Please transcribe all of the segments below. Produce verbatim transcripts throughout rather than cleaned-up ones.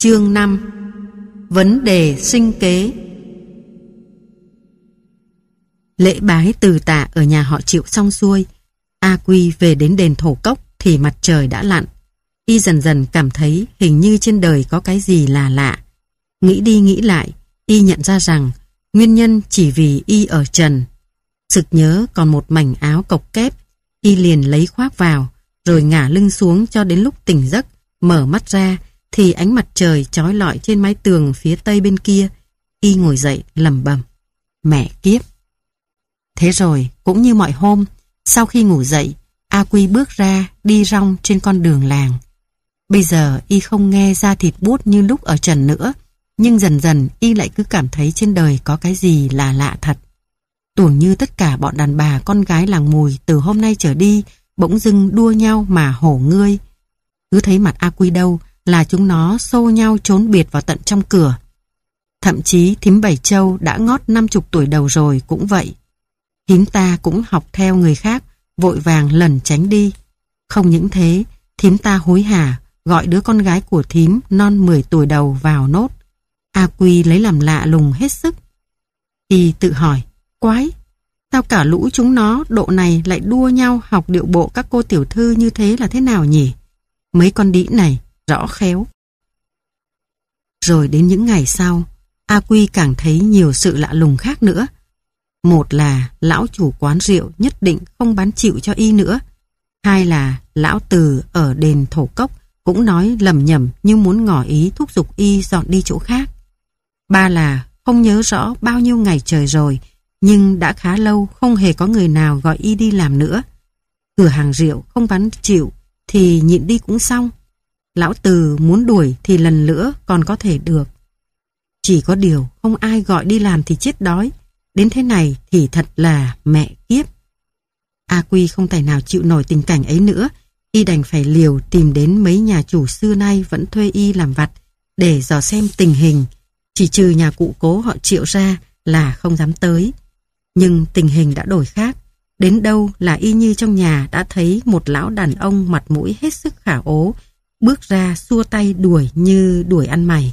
Chương năm. Vấn đề sinh kế. Lễ bái từ tạ ở nhà họ Triệu xong xuôi, A Quy về đến đền Thổ Cốc thì mặt trời đã lặn. Y dần dần cảm thấy hình như trên đời có cái gì là lạ. Nghĩ đi nghĩ lại, Y nhận ra rằng nguyên nhân chỉ vì Y ở trần. Sực nhớ còn một mảnh áo cộc kép, Y liền lấy khoác vào, rồi ngả lưng xuống cho đến lúc tỉnh giấc, mở mắt ra thì ánh mặt trời chói lọi trên mái tường phía tây bên kia. Y ngồi dậy lẩm bẩm: mẹ kiếp. Thế rồi, cũng như mọi hôm, sau khi ngủ dậy, A Quy bước ra đi rong trên con đường làng. Bây giờ Y không nghe da thịt buốt như lúc ở trần nữa, nhưng dần dần Y lại cứ cảm thấy trên đời có cái gì là lạ thật. Tưởng như tất cả bọn đàn bà con gái làng Mùi từ hôm nay trở đi bỗng dưng đua nhau mà hổ ngươi. Cứ thấy mặt A Quy đâu là chúng nó xô nhau trốn biệt vào tận trong cửa. Thậm chí thím Bảy Châu đã ngót năm chục tuổi đầu rồi cũng vậy. Thím ta cũng học theo người khác, vội vàng lẩn tránh đi. Không những thế, thím ta hối hả gọi đứa con gái của thím non mười tuổi đầu vào nốt. A Quy lấy làm lạ lùng hết sức. Y tự hỏi: quái, sao cả lũ chúng nó độ này lại đua nhau học điệu bộ các cô tiểu thư như thế là thế nào nhỉ? Mấy con đĩ này rõ khéo. Rồi đến những ngày sau, A Quy càng thấy nhiều sự lạ lùng khác nữa. Một là lão chủ quán rượu nhất định không bán chịu cho Y nữa. Hai là lão Từ ở đền Thổ Cốc cũng nói lầm nhầm như muốn ngỏ ý thúc giục Y dọn đi chỗ khác. Ba là không nhớ rõ bao nhiêu ngày trời rồi, nhưng đã khá lâu không hề có người nào gọi Y đi làm nữa. Cửa hàng rượu không bán chịu thì nhịn đi cũng xong. Lão Từ muốn đuổi thì lần nữa còn có thể được. Chỉ có điều không ai gọi đi làm thì chết đói. Đến thế này thì thật là mẹ kiếp. A Quy không tài nào chịu nổi tình cảnh ấy nữa. Y đành phải liều tìm đến mấy nhà chủ xưa nay vẫn thuê Y làm vặt để dò xem tình hình. Chỉ trừ nhà cụ Cố họ Triệu ra là không dám tới. Nhưng tình hình đã đổi khác. Đến đâu là y như trong nhà đã thấy một lão đàn ông mặt mũi hết sức khả ố bước ra xua tay đuổi như đuổi ăn mày.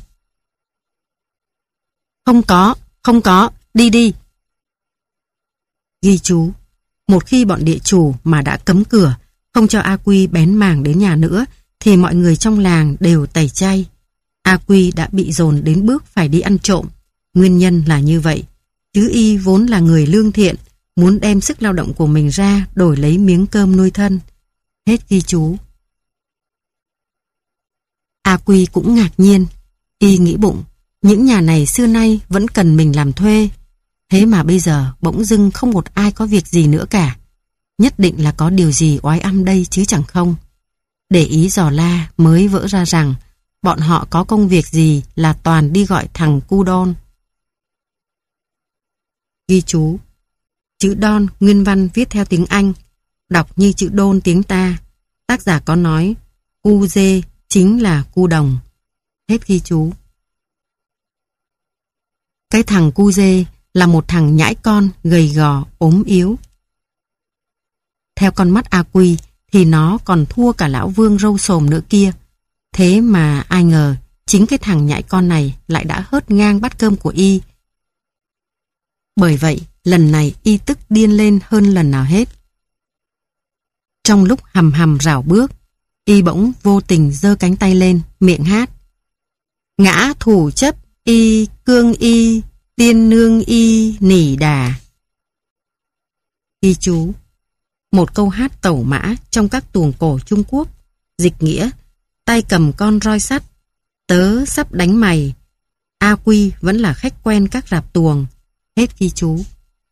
Không có, không có, đi đi. Ghi chú: một khi bọn địa chủ mà đã cấm cửa, không cho A Quy bén mảng đến nhà nữa, thì mọi người trong làng đều tẩy chay. A Quy đã bị dồn đến bước phải đi ăn trộm. Nguyên nhân là như vậy, chứ Y vốn là người lương thiện, muốn đem sức lao động của mình ra đổi lấy miếng cơm nuôi thân. Hết ghi chú. A Quy cũng ngạc nhiên. Y nghĩ bụng, những nhà này xưa nay vẫn cần mình làm thuê. Thế mà bây giờ bỗng dưng không một ai có việc gì nữa cả. Nhất định là có điều gì oái ăm đây chứ chẳng không. Để ý dò la mới vỡ ra rằng bọn họ có công việc gì là toàn đi gọi thằng cu đon. Ghi chú: chữ Don nguyên văn viết theo tiếng Anh, đọc như chữ đôn tiếng ta. Tác giả có nói cu dê chính là cu đồng. Hết ghi chú. Cái thằng cu dê là một thằng nhãi con gầy gò ốm yếu. Theo con mắt A Quy thì nó còn thua cả lão Vương râu xồm nữa kia. Thế mà ai ngờ chính cái thằng nhãi con này lại đã hớt ngang bát cơm của Y. Bởi vậy lần này Y tức điên lên hơn lần nào hết. Trong lúc hầm hầm rảo bước, Y bỗng vô tình giơ cánh tay lên, miệng hát: ngã thủ chấp Y cương Y tiên nương Y nỉ đà. Ghi chú: một câu hát tẩu mã trong các tuồng cổ Trung Quốc, dịch nghĩa tay cầm con roi sắt, tớ sắp đánh mày. A Quy vẫn là khách quen các rạp tuồng. Hết ghi chú.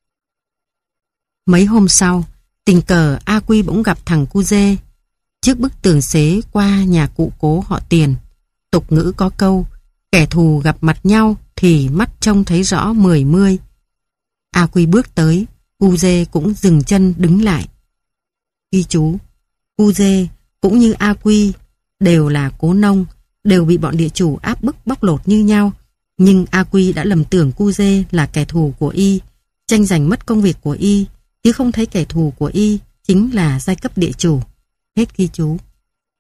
Mấy hôm sau, tình cờ A Quy bỗng gặp thằng cu dê trước bức tường xế qua nhà cụ Cố họ Tiền. Tục ngữ có câu kẻ thù gặp mặt nhau thì mắt trông thấy rõ mười mươi. A Quy bước tới, cu dê cũng dừng chân đứng lại. Ghi chú: cu dê cũng như A Quy đều là cố nông, đều bị bọn địa chủ áp bức bóc lột như nhau. Nhưng A Quy đã lầm tưởng cu dê là kẻ thù của Y, tranh giành mất công việc của Y, chứ không thấy kẻ thù của Y chính là giai cấp địa chủ. Hết ghi chú.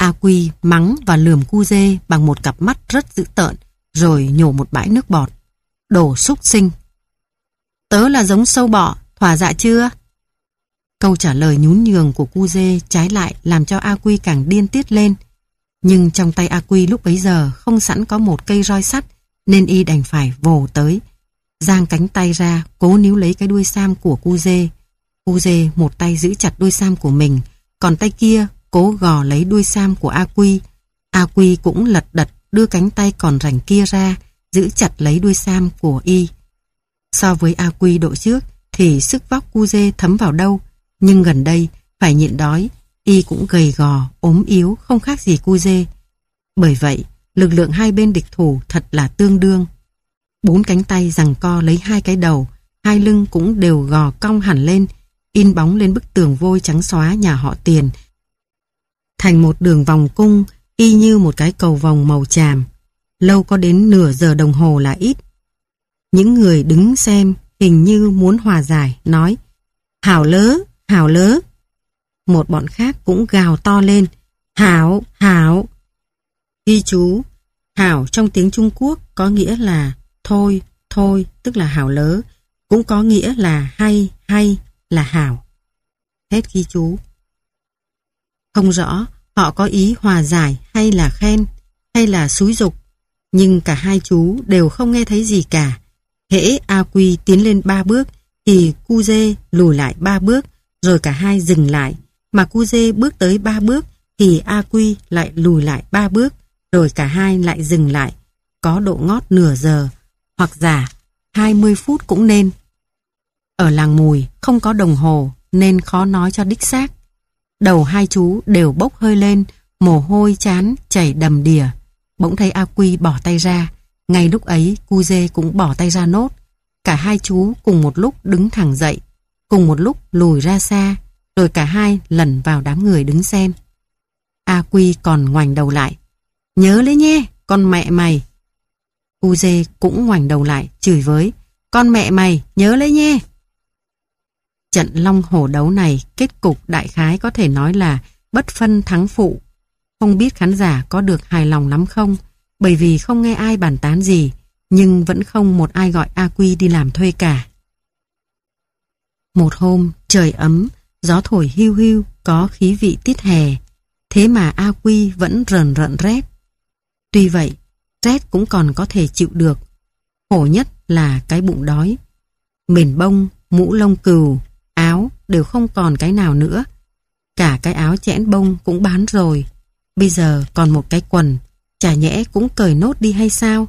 A Quy mắng và lườm cu dê bằng một cặp mắt rất dữ tợn, rồi nhổ một bãi nước bọt. Đồ súc sinh! Tớ là giống sâu bọ, thỏa dạ chưa? Câu trả lời nhún nhường của cu dê trái lại làm cho A Quy càng điên tiết lên. Nhưng trong tay A Quy lúc bấy giờ không sẵn có một cây roi sắt, nên y đành phải vồ tới, giang cánh tay ra cố níu lấy cái đuôi sam của cu dê. Cu dê một tay giữ chặt đuôi sam của mình, còn tay kia cố gò lấy đuôi sam của A Quy. A Quy cũng lật đật đưa cánh tay còn rảnh kia ra, giữ chặt lấy đuôi sam của y. So với A Quy độ trước thì sức vóc cu dê thấm vào đâu, nhưng gần đây phải nhịn đói, y cũng gầy gò, ốm yếu, không khác gì cu dê. Bởi vậy, lực lượng hai bên địch thủ thật là tương đương. Bốn cánh tay giằng co lấy hai cái đầu, hai lưng cũng đều gò cong hẳn lên, in bóng lên bức tường vôi trắng xóa nhà họ Tiền, thành một đường vòng cung, y như một cái cầu vòng màu chàm. Lâu có đến nửa giờ đồng hồ là ít. Những người đứng xem hình như muốn hòa giải, nói: Hảo lớ, hảo lớ. Một bọn khác cũng gào to lên: Hảo, hảo. Ghi chú: hảo trong tiếng Trung Quốc có nghĩa là thôi, thôi, tức là hảo lớ, cũng có nghĩa là hay, hay là hảo. Hết ghi chú. Không rõ họ có ý hòa giải hay là khen, hay là xúi giục, nhưng cả hai chú đều không nghe thấy gì cả. Hễ A Quy tiến lên ba bước thì cu dê lùi lại ba bước, rồi cả hai dừng lại, mà cu dê bước tới ba bước thì A Quy lại lùi lại ba bước, rồi cả hai lại dừng lại. Có độ ngót nửa giờ, hoặc giả hai mươi phút cũng nên. Ở làng Mùi không có đồng hồ nên khó nói cho đích xác. Đầu hai chú đều bốc hơi lên, mồ hôi chán chảy đầm đìa. Bỗng thấy A Quy bỏ tay ra, ngay lúc ấy cu dê cũng bỏ tay ra nốt. Cả hai chú cùng một lúc đứng thẳng dậy, cùng một lúc lùi ra xa, rồi cả hai lẩn vào đám người đứng xem. A Quy còn ngoảnh đầu lại: Nhớ lấy nhé, con mẹ mày. Cu dê cũng ngoảnh đầu lại chửi với: Con mẹ mày, nhớ lấy nhé. Trận long hổ đấu này kết cục đại khái có thể nói là bất phân thắng phụ. Không biết khán giả có được hài lòng lắm không, bởi vì không nghe ai bàn tán gì, nhưng vẫn không một ai gọi A Quy đi làm thuê cả. Một hôm trời ấm, gió thổi hiu hiu, có khí vị tiết hè, thế mà A Quy vẫn rờn rợn rét. Tuy vậy, rét cũng còn có thể chịu được, khổ nhất là cái bụng đói. Mền bông, mũ lông cừu, áo đều không còn cái nào nữa. Cả cái áo chẽn bông cũng bán rồi, bây giờ còn một cái quần, chả nhẽ cũng cởi nốt đi hay sao?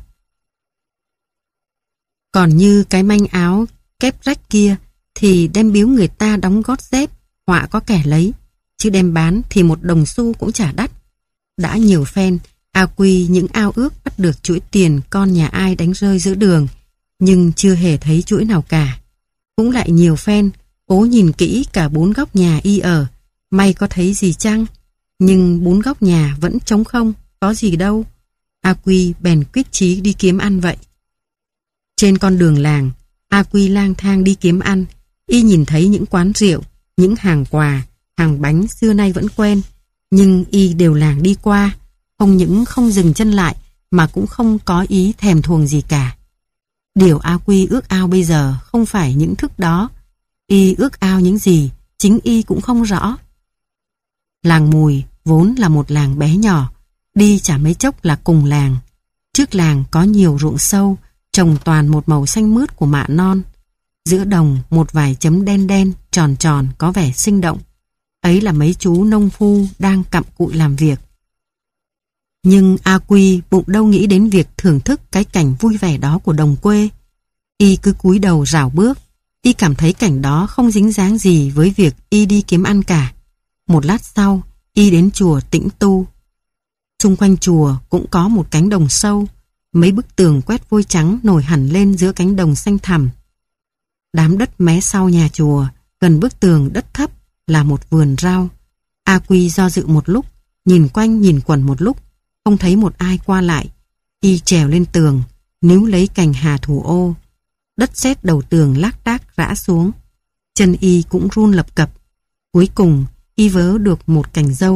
Còn như cái manh áo kép rách kia thì đem biếu người ta đóng gót dép, họa có kẻ lấy, chứ đem bán thì một đồng xu cũng chả đắt. Đã nhiều phen A Quy những ao ước bắt được chuỗi tiền con nhà ai đánh rơi giữa đường, nhưng chưa hề thấy chuỗi nào cả. Cũng lại nhiều phen cố nhìn kỹ cả bốn góc nhà y ở, may có thấy gì chăng? Nhưng bốn góc nhà vẫn trống không, có gì đâu. A Quy bèn quyết chí đi kiếm ăn vậy. Trên con đường làng, A Quy lang thang đi kiếm ăn, y nhìn thấy những quán rượu, những hàng quà, hàng bánh xưa nay vẫn quen, nhưng y đều làng đi qua, không những không dừng chân lại mà cũng không có ý thèm thuồng gì cả. Điều A Quy ước ao bây giờ không phải những thức đó, y ước ao những gì chính y cũng không rõ. Làng Mùi vốn là một làng bé nhỏ, đi chả mấy chốc là cùng làng. Trước làng có nhiều ruộng sâu, trồng toàn một màu xanh mướt của mạ non. Giữa đồng một vài chấm đen đen, tròn tròn có vẻ sinh động. Ấy là mấy chú nông phu đang cặm cụi làm việc. Nhưng A Quy bụng đâu nghĩ đến việc thưởng thức cái cảnh vui vẻ đó của đồng quê. Y cứ cúi đầu rảo bước, y cảm thấy cảnh đó không dính dáng gì với việc y đi kiếm ăn cả. Một lát sau, y đến chùa Tĩnh Tu. Xung quanh chùa cũng có một cánh đồng sâu, mấy bức tường quét vôi trắng nổi hẳn lên giữa cánh đồng xanh thẳm. Đám đất mé sau nhà chùa, gần bức tường đất thấp là một vườn rau. A Quy do dự một lúc, nhìn quanh nhìn quẩn một lúc, không thấy một ai qua lại. Y trèo lên tường, níu lấy cành hà thủ ô. Đất sét đầu tường lác đác rã xuống. Chân y cũng run lập cập. Cuối cùng, y vớ được một cành dâu,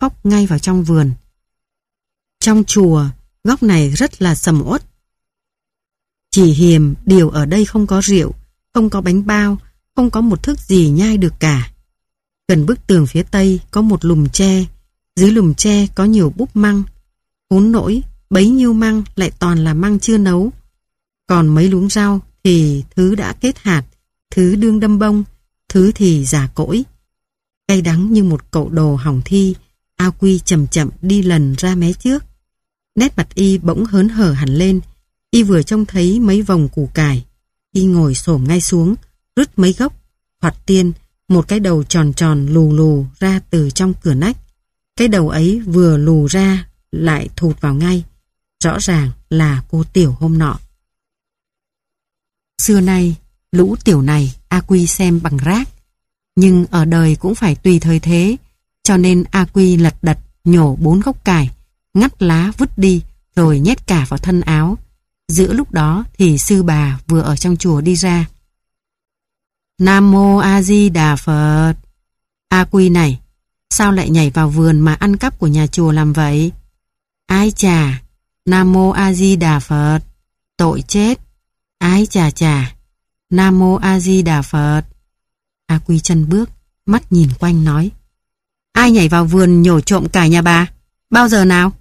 phóc ngay vào trong vườn. Trong chùa, góc này rất là sầm uất. Chỉ hiềm điều ở đây không có rượu, không có bánh bao, không có một thức gì nhai được cả. Gần bức tường phía tây có một lùm tre, dưới lùm tre có nhiều búp măng. Khốn nỗi, bấy nhiêu măng lại toàn là măng chưa nấu. Còn mấy luống rau thì thứ đã kết hạt, thứ đương đâm bông, thứ thì già cỗi. Cay đắng như một cậu đồ hỏng thi, A Quy chậm chậm đi lần ra mé trước. Nét mặt y bỗng hớn hở hẳn lên. Y vừa trông thấy mấy vòng củ cải. Y ngồi xổm ngay xuống, rứt mấy gốc. Thoạt tiên, một cái đầu tròn tròn lù lù ra từ trong cửa nách. Cái đầu ấy vừa lù ra lại thụt vào ngay. Rõ ràng là cô Tiểu hôm nọ. Xưa nay, lũ tiểu này A Quy xem bằng rác. Nhưng ở đời cũng phải tùy thời thế. Cho nên A Quy lật đật nhổ bốn gốc cải, ngắt lá vứt đi rồi nhét cả vào thân áo. Giữa lúc đó thì sư bà vừa ở trong chùa đi ra. Nam Mô A Di Đà Phật. A Quy này, sao lại nhảy vào vườn mà ăn cắp của nhà chùa làm vậy? Ái chà, Nam Mô A Di Đà Phật. Tội chết. Ái chà chà, Nam Mô A Di Đà Phật. A Quy chân bước, mắt nhìn quanh nói: Ai nhảy vào vườn nhổ trộm cải nhà bà? Bao giờ nào?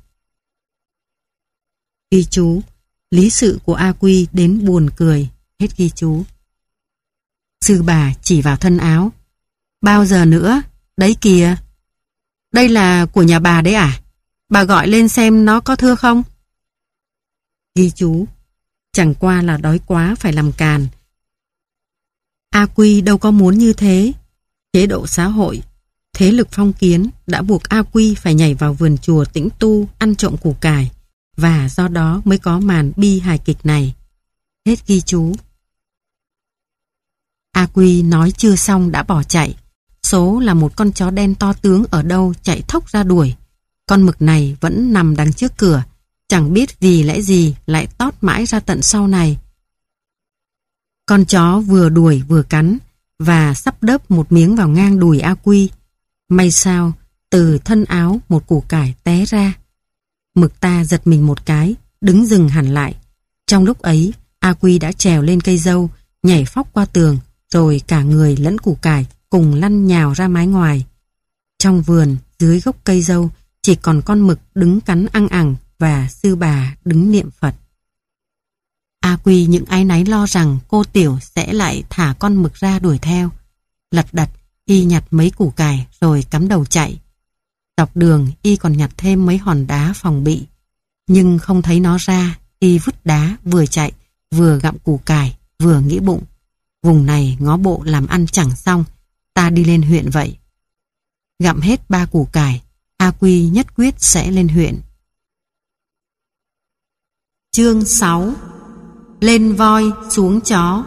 Ghi chú, lý sự của A Quy đến buồn cười. Hết ghi chú. Sư bà chỉ vào thân áo. Bao giờ nữa? Đấy kìa. Đây là của nhà bà đấy à? Bà gọi lên xem nó có thưa không? Ghi chú, chẳng qua là đói quá phải làm càn. A Quy đâu có muốn như thế. Chế độ xã hội, thế lực phong kiến đã buộc A Quy phải nhảy vào vườn chùa tĩnh tu ăn trộm củ cải, và do đó mới có màn bi hài kịch này. Hết ghi chú. A Quy nói chưa xong đã bỏ chạy. Số là một con chó đen to tướng ở đâu chạy thốc ra đuổi. Con mực này vẫn nằm đằng trước cửa, chẳng biết vì lẽ gì lại tót mãi ra tận sau này. Con chó vừa đuổi vừa cắn và sắp đớp một miếng vào ngang đùi A Quy. May sao từ thân áo một củ cải té ra. Mực ta giật mình một cái, đứng dừng hẳn lại. Trong lúc ấy, A Quy đã trèo lên cây dâu, nhảy phóc qua tường, rồi cả người lẫn củ cải cùng lăn nhào ra mái ngoài. Trong vườn, dưới gốc cây dâu, chỉ còn con mực đứng cắn ăn ẳng và sư bà đứng niệm Phật. A Quy những áy náy lo rằng cô Tiểu sẽ lại thả con mực ra đuổi theo. Lật đật, y nhặt mấy củ cải rồi cắm đầu chạy. Dọc đường, y còn nhặt thêm mấy hòn đá phòng bị. Nhưng không thấy nó ra, y vứt đá vừa chạy, vừa gặm củ cải, vừa nghĩ bụng. Vùng này ngó bộ làm ăn chẳng xong, ta đi lên huyện vậy. Gặm hết ba củ cải, A Quy nhất quyết sẽ lên huyện. Chương sáu. Lên voi xuống chó.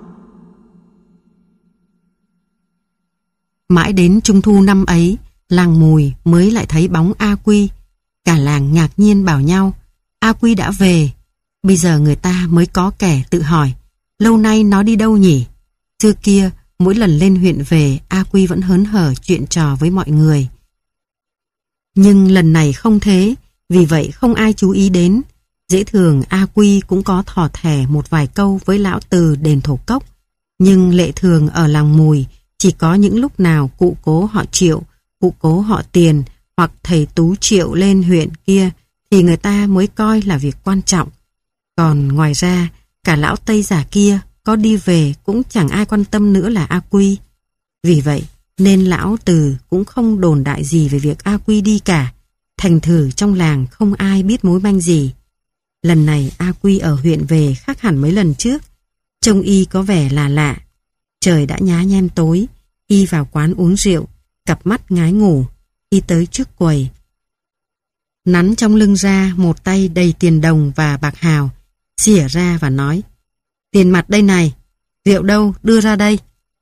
Mãi đến trung thu năm ấy, làng Mùi mới lại thấy bóng A Quy. Cả làng ngạc nhiên bảo nhau, A Quy đã về. Bây giờ người ta mới có kẻ tự hỏi, lâu nay nó đi đâu nhỉ? Xưa kia, mỗi lần lên huyện về, A Quy vẫn hớn hở chuyện trò với mọi người. Nhưng lần này không thế, vì vậy không ai chú ý đến. Dễ thường A Quy cũng có thỏ thẻ một vài câu với lão từ đền Thổ Cốc. Nhưng lệ thường ở làng Mùi chỉ có những lúc nào cụ cố họ Triệu, cụ cố họ Tiền hoặc thầy Tú Triệu lên huyện kia thì người ta mới coi là việc quan trọng. Còn ngoài ra, cả lão Tây già kia có đi về cũng chẳng ai quan tâm nữa là A Quy. Vì vậy nên lão Từ cũng không đồn đại gì về việc A Quy đi cả. Thành thử trong làng không ai biết mối manh gì. Lần này A Quy ở huyện về khác hẳn mấy lần trước. Trông y có vẻ là lạ. Trời đã nhá nhem tối, y vào quán uống rượu, cặp mắt ngái ngủ, y tới trước quầy. Nắn trong lưng ra một tay đầy tiền đồng và bạc hào, xỉa ra và nói: Tiền mặt đây này, rượu đâu, đưa ra đây.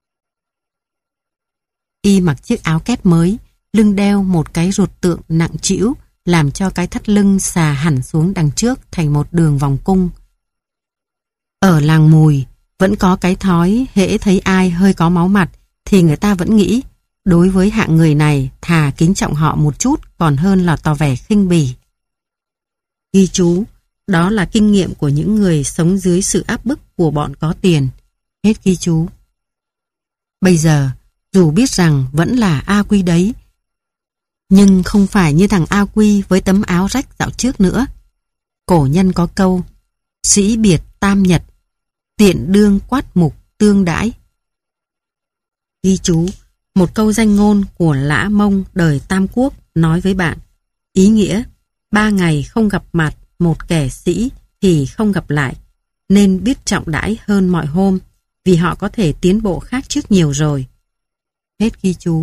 Y mặc chiếc áo kép mới, lưng đeo một cái ruột tượng nặng trĩu, làm cho cái thắt lưng xà hẳn xuống đằng trước thành một đường vòng cung. Ở làng Mùi vẫn có cái thói hễ thấy ai hơi có máu mặt thì người ta vẫn nghĩ đối với hạng người này thà kính trọng họ một chút còn hơn là tỏ vẻ khinh bỉ. Ghi chú, đó là kinh nghiệm của những người sống dưới sự áp bức của bọn có tiền. Hết ghi chú. Bây giờ, dù biết rằng vẫn là A Quy đấy, nhưng không phải như thằng A Quy với tấm áo rách dạo trước nữa. Cổ nhân có câu, sĩ biệt tam nhật, tiện đương quát mục tương đãi. Ghi chú, một câu danh ngôn của Lã Mông đời Tam Quốc nói với bạn. Ý nghĩa, ba ngày không gặp mặt một kẻ sĩ thì không gặp lại, nên biết trọng đãi hơn mọi hôm, vì họ có thể tiến bộ khác trước nhiều rồi. Hết ghi chú.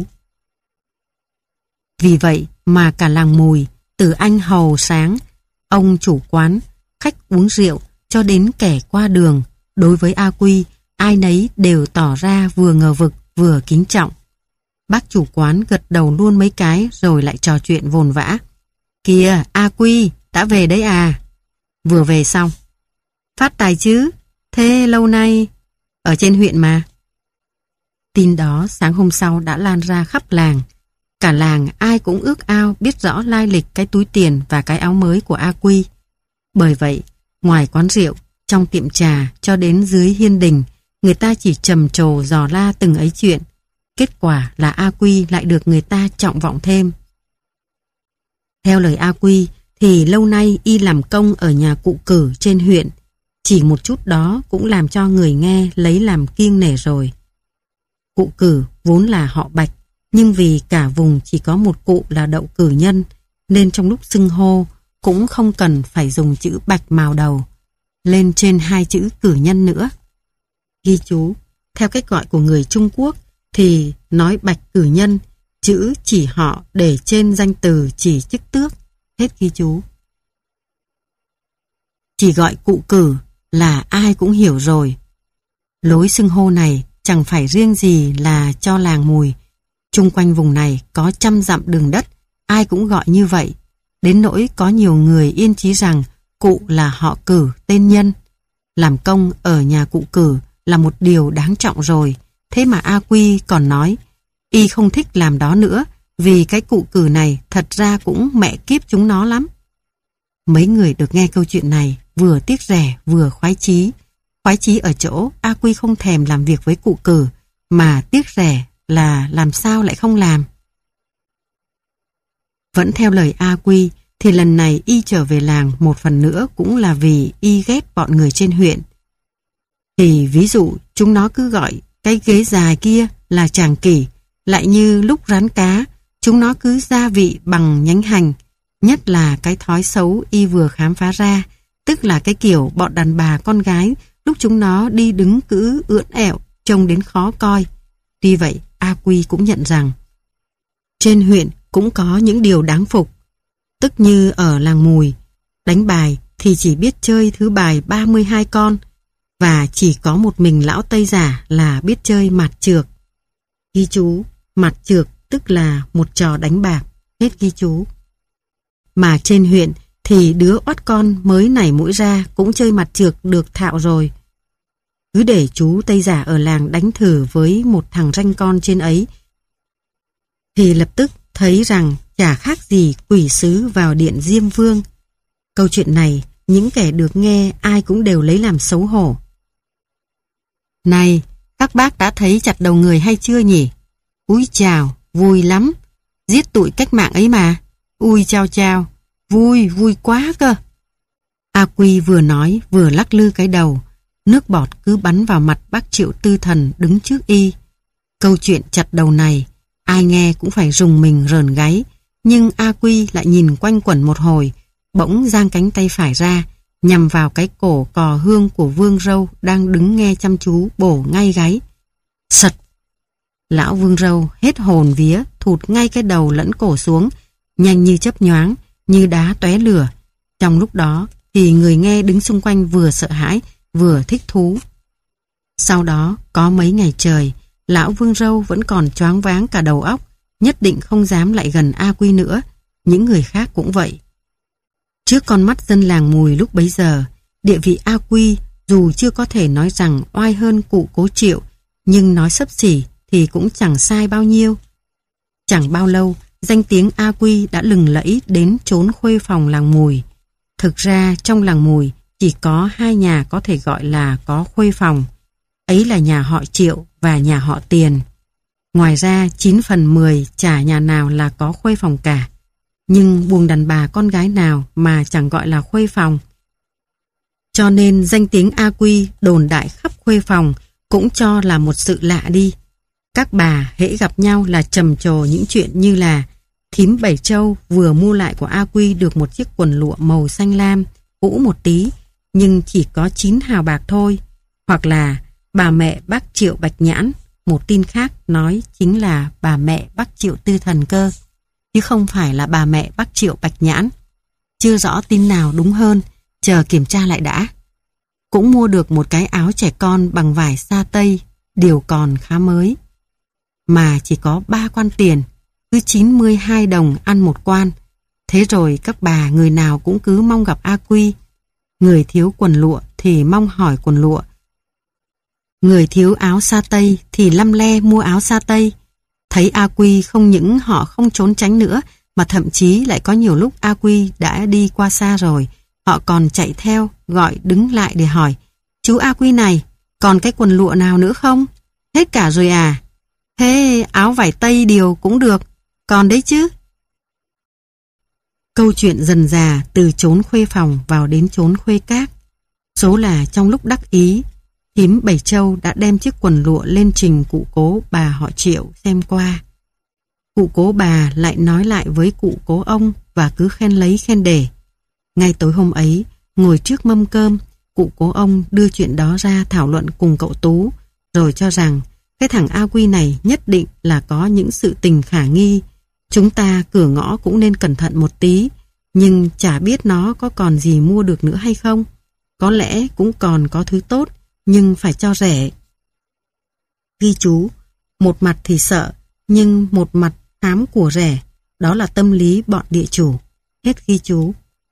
Vì vậy mà cả làng Mùi, từ anh hầu sáng, ông chủ quán, khách uống rượu, cho đến kẻ qua đường, đối với A Quy, ai nấy đều tỏ ra vừa ngờ vực vừa kính trọng. Bác chủ quán gật đầu luôn mấy cái rồi lại trò chuyện vồn vã. Kìa, A Quy, đã về đấy à? Vừa về xong. Phát tài chứ? Thế lâu nay... Ở trên huyện mà. Tin đó sáng hôm sau đã lan ra khắp làng. Cả làng ai cũng ước ao biết rõ lai lịch cái túi tiền và cái áo mới của A Quy. Bởi vậy, ngoài quán rượu, trong tiệm trà cho đến dưới hiên đình, người ta chỉ trầm trồ dò la từng ấy chuyện. Kết quả là A Quy lại được người ta trọng vọng thêm. Theo lời A Quy thì lâu nay y làm công ở nhà cụ Cử trên huyện. Chỉ một chút đó cũng làm cho người nghe lấy làm kiêng nể rồi. Cụ Cử vốn là họ Bạch, nhưng vì cả vùng chỉ có một cụ là Đậu Cử Nhân, nên trong lúc xưng hô cũng không cần phải dùng chữ Bạch màu đầu, lên trên hai chữ Cử Nhân nữa. Ghi chú, theo cách gọi của người Trung Quốc thì nói Bạch Cử Nhân, chữ chỉ họ để trên danh từ chỉ chức tước. Hết ghi chú. Chỉ gọi cụ Cử là ai cũng hiểu rồi. Lối xưng hô này chẳng phải riêng gì là cho làng Mùi. Chung quanh vùng này có trăm dặm đường đất, ai cũng gọi như vậy. Đến nỗi có nhiều người yên chí rằng cụ là họ Cử tên Nhân. Làm công ở nhà cụ Cử là một điều đáng trọng rồi. Thế mà A Quy còn nói y không thích làm đó nữa, vì cái cụ Cử này thật ra cũng mẹ kiếp chúng nó lắm. Mấy người được nghe câu chuyện này vừa tiếc rẻ vừa khoái chí. Khoái chí ở chỗ A Quy không thèm làm việc với cụ Cử, mà tiếc rẻ là làm sao lại không làm. Vẫn theo lời A Quy thì lần này y trở về làng một phần nữa cũng là vì y ghét bọn người trên huyện. Thì ví dụ chúng nó cứ gọi cái ghế dài kia là tràng kỷ, lại như lúc rán cá, chúng nó cứ gia vị bằng nhánh hành. Nhất là cái thói xấu y vừa khám phá ra, tức là cái kiểu bọn đàn bà con gái lúc chúng nó đi đứng cứ ưỡn ẹo, trông đến khó coi. Tuy vậy, A Quy cũng nhận rằng trên huyện cũng có những điều đáng phục. Tức như ở làng Mùi, đánh bài thì chỉ biết chơi thứ bài ba mươi hai con, và chỉ có một mình lão Tây giả là biết chơi mạt chược. Ghi chú, mạt chược tức là một trò đánh bạc. Hết ghi chú. Mà trên huyện thì đứa oắt con mới nảy mũi ra cũng chơi mặt trược được thạo rồi. Cứ để chú Tây giả ở làng đánh thử với một thằng ranh con trên ấy, thì lập tức thấy rằng chả khác gì quỷ sứ vào điện Diêm Vương. Câu chuyện này những kẻ được nghe ai cũng đều lấy làm xấu hổ. Này, các bác đã thấy chặt đầu người hay chưa nhỉ? Úi chào, vui lắm. Giết tụi cách mạng ấy mà. Ui chao chao, vui, vui quá cơ. A Quy vừa nói vừa lắc lư cái đầu, nước bọt cứ bắn vào mặt bác Triệu Tư Thần đứng trước y. Câu chuyện chặt đầu này, ai nghe cũng phải rùng mình rờn gáy, nhưng A Quy lại nhìn quanh quẩn một hồi, bỗng giang cánh tay phải ra, nhằm vào cái cổ cò hương của Vương Râu đang đứng nghe chăm chú bổ ngay gáy. Sật! Lão Vương Râu hết hồn vía, thụt ngay cái đầu lẫn cổ xuống, nhanh như chớp nhoáng, như đá tóe lửa. Trong lúc đó thì người nghe đứng xung quanh vừa sợ hãi vừa thích thú. Sau đó có mấy ngày trời, lão Vương Râu vẫn còn choáng váng cả đầu óc, nhất định không dám lại gần A Quy nữa. Những người khác cũng vậy. Trước con mắt dân làng Mùi lúc bấy giờ, địa vị A Quy dù chưa có thể nói rằng oai hơn cụ Cố Triệu, nhưng nói xấp xỉ thì cũng chẳng sai bao nhiêu. Chẳng bao lâu, danh tiếng A Quy đã lừng lẫy đến chốn khuê phòng làng Mùi. Thực ra trong làng Mùi chỉ có hai nhà có thể gọi là có khuê phòng. Ấy là nhà họ Triệu và nhà họ Tiền. Ngoài ra chín phần mười chả nhà nào là có khuê phòng cả. Nhưng buồng đàn bà con gái nào mà chẳng gọi là khuê phòng. Cho nên danh tiếng A Quy đồn đại khắp khuê phòng cũng cho là một sự lạ đi. Các bà hễ gặp nhau là trầm trồ những chuyện như là thím Bảy Châu vừa mua lại của A Quy được một chiếc quần lụa màu xanh lam, cũ một tí, nhưng chỉ có chín hào bạc thôi. Hoặc là bà mẹ bác Triệu Bạch Nhãn, một tin khác nói chính là bà mẹ bác Triệu Tư Thần cơ, chứ không phải là bà mẹ bác Triệu Bạch Nhãn. Chưa rõ tin nào đúng hơn, chờ kiểm tra lại đã. Cũng mua được một cái áo trẻ con bằng vải sa tây, điều còn khá mới. Mà chỉ có ba quan tiền, cứ chín mươi hai đồng ăn một quan. Thế rồi các bà người nào cũng cứ mong gặp A Quy. Người thiếu quần lụa thì mong hỏi quần lụa. Người thiếu áo sa tây thì lăm le mua áo sa tây. Thấy A Quy không những họ không trốn tránh nữa, mà thậm chí lại có nhiều lúc A Quy đã đi qua xa rồi, họ còn chạy theo, gọi đứng lại để hỏi: chú A Quy này, còn cái quần lụa nào nữa không? Hết cả rồi à? Thế áo vải tây điều cũng được, còn đấy chứ. Câu chuyện dần dà từ chốn khuê phòng vào đến chốn khuê các. Số là trong lúc đắc ý, thím Bảy Châu đã đem chiếc quần lụa lên trình cụ cố bà họ Triệu xem qua. Cụ cố bà lại nói lại với cụ cố ông và cứ khen lấy khen để. Ngay tối hôm ấy, ngồi trước mâm cơm, cụ cố ông đưa chuyện đó ra thảo luận cùng cậu Tú, rồi cho rằng cái thằng A Quy này nhất định là có những sự tình khả nghi. Chúng ta cửa ngõ cũng nên cẩn thận một tí, nhưng chả biết nó có còn gì mua được nữa hay không. Có lẽ cũng còn có thứ tốt, nhưng phải cho rẻ. Ghi chú, một mặt thì sợ, nhưng một mặt hám của rẻ, đó là tâm lý bọn địa chủ. Hết ghi chú.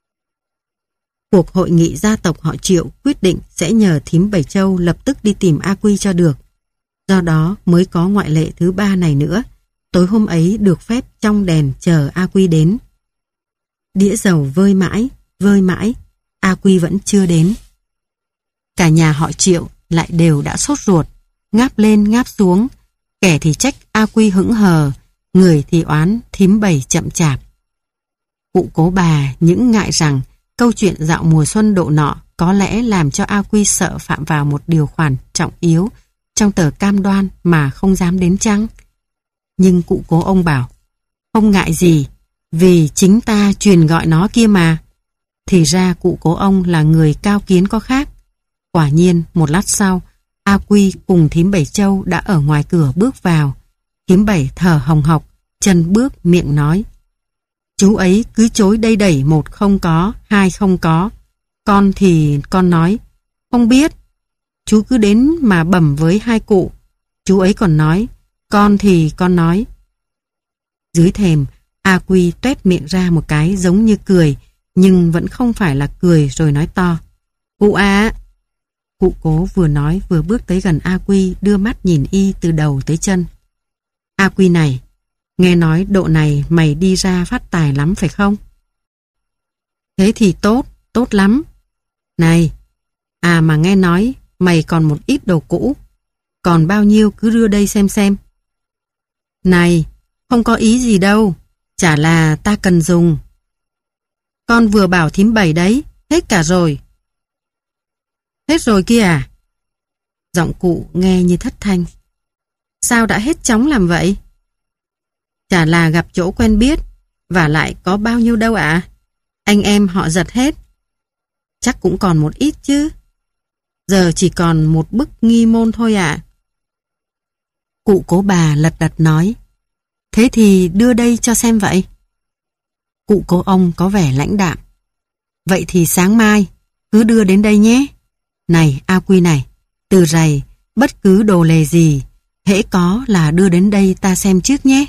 Cuộc hội nghị gia tộc họ Triệu quyết định sẽ nhờ thím Bảy Châu lập tức đi tìm A Quy cho được. Do đó mới có ngoại lệ thứ ba này nữa. Tối hôm ấy được phép trong đèn chờ A Quy đến. Đĩa dầu vơi mãi, vơi mãi, A Quy vẫn chưa đến. Cả nhà họ Triệu lại đều đã sốt ruột, ngáp lên ngáp xuống, kẻ thì trách A Quy hững hờ, người thì oán thím Bảy chậm chạp. Cụ cố bà những ngại rằng câu chuyện dạo mùa xuân độ nọ có lẽ làm cho A Quy sợ phạm vào một điều khoản trọng yếu trong tờ cam đoan mà không dám đến chăng. Nhưng cụ cố ông bảo, không ngại gì, vì chính ta truyền gọi nó kia mà. Thì ra cụ cố ông là người cao kiến có khác. Quả nhiên một lát sau, A Quy cùng thím Bảy Châu đã ở ngoài cửa bước vào. Thím Bảy thở hồng hộc, chân bước miệng nói: chú ấy cứ chối đây đẩy một không có, hai không có. Con thì con nói không biết. Chú cứ đến mà bẩm với hai cụ. Chú ấy còn nói, con thì con nói. Dưới thềm, A Quy tuét miệng ra một cái giống như cười, nhưng vẫn không phải là cười rồi nói to: cụ à. Cụ cố vừa nói vừa bước tới gần A Quy, đưa mắt nhìn y từ đầu tới chân. A Quy này, nghe nói độ này mày đi ra phát tài lắm phải không? Thế thì tốt, tốt lắm. Này, à mà nghe nói mày còn một ít đồ cũ. Còn bao nhiêu cứ đưa đây xem xem. Này, không có ý gì đâu, chả là ta cần dùng. Con vừa bảo thím Bảy đấy, hết cả rồi. Hết rồi kia à? Giọng cụ nghe như thất thanh. Sao đã hết chóng làm vậy? Chả là gặp chỗ quen biết, và lại có bao nhiêu đâu ạ? À? Anh em họ giật hết. Chắc cũng còn một ít chứ. Giờ chỉ còn một bức nghi môn thôi ạ. À? Cụ cố bà lật đật nói. Thế thì đưa đây cho xem vậy. Cụ cố ông có vẻ lãnh đạm. Vậy thì sáng mai, cứ đưa đến đây nhé. Này A Quy này, từ rày, bất cứ đồ lề gì, hễ có là đưa đến đây ta xem trước nhé.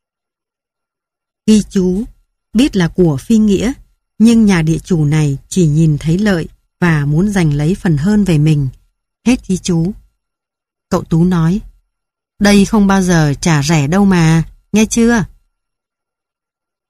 Ghi chú, biết là của phi nghĩa, nhưng nhà địa chủ này chỉ nhìn thấy lợi và muốn giành lấy phần hơn về mình. Hết ghi chú. Cậu Tú nói, đây không bao giờ trả rẻ đâu mà, nghe chưa?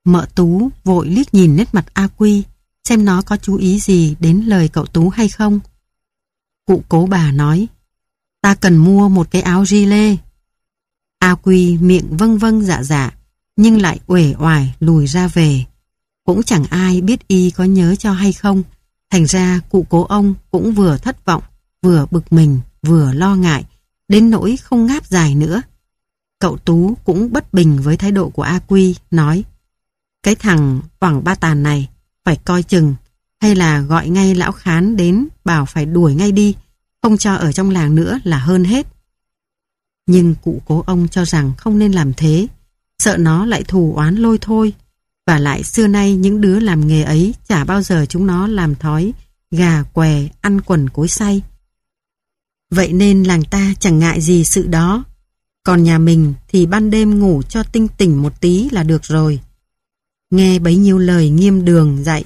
Mợ Tú vội liếc nhìn nét mặt A Quy, xem nó có chú ý gì đến lời cậu Tú hay không. Cụ Cố Bà nói, ta cần mua một cái áo gilet. A Quy miệng vâng vâng dạ dạ, nhưng lại uể oải lùi ra về. Cũng chẳng ai biết y có nhớ cho hay không. Thành ra cụ Cố ông cũng vừa thất vọng, vừa bực mình, vừa lo ngại, đến nỗi không ngáp dài nữa. Cậu Tú cũng bất bình với thái độ của A Quy, nói, cái thằng Quảng Ba Tàn này phải coi chừng, hay là gọi ngay lão Khán đến bảo phải đuổi ngay đi, không cho ở trong làng nữa là hơn hết. Nhưng cụ Cố ông cho rằng không nên làm thế, sợ nó lại thù oán lôi thôi. Và lại xưa nay những đứa làm nghề ấy chả bao giờ chúng nó làm thói gà què ăn quần cối xay. Vậy nên làng ta chẳng ngại gì sự đó. Còn nhà mình thì ban đêm ngủ cho tinh tỉnh một tí là được rồi. Nghe bấy nhiêu lời Nghiêm Đường dạy.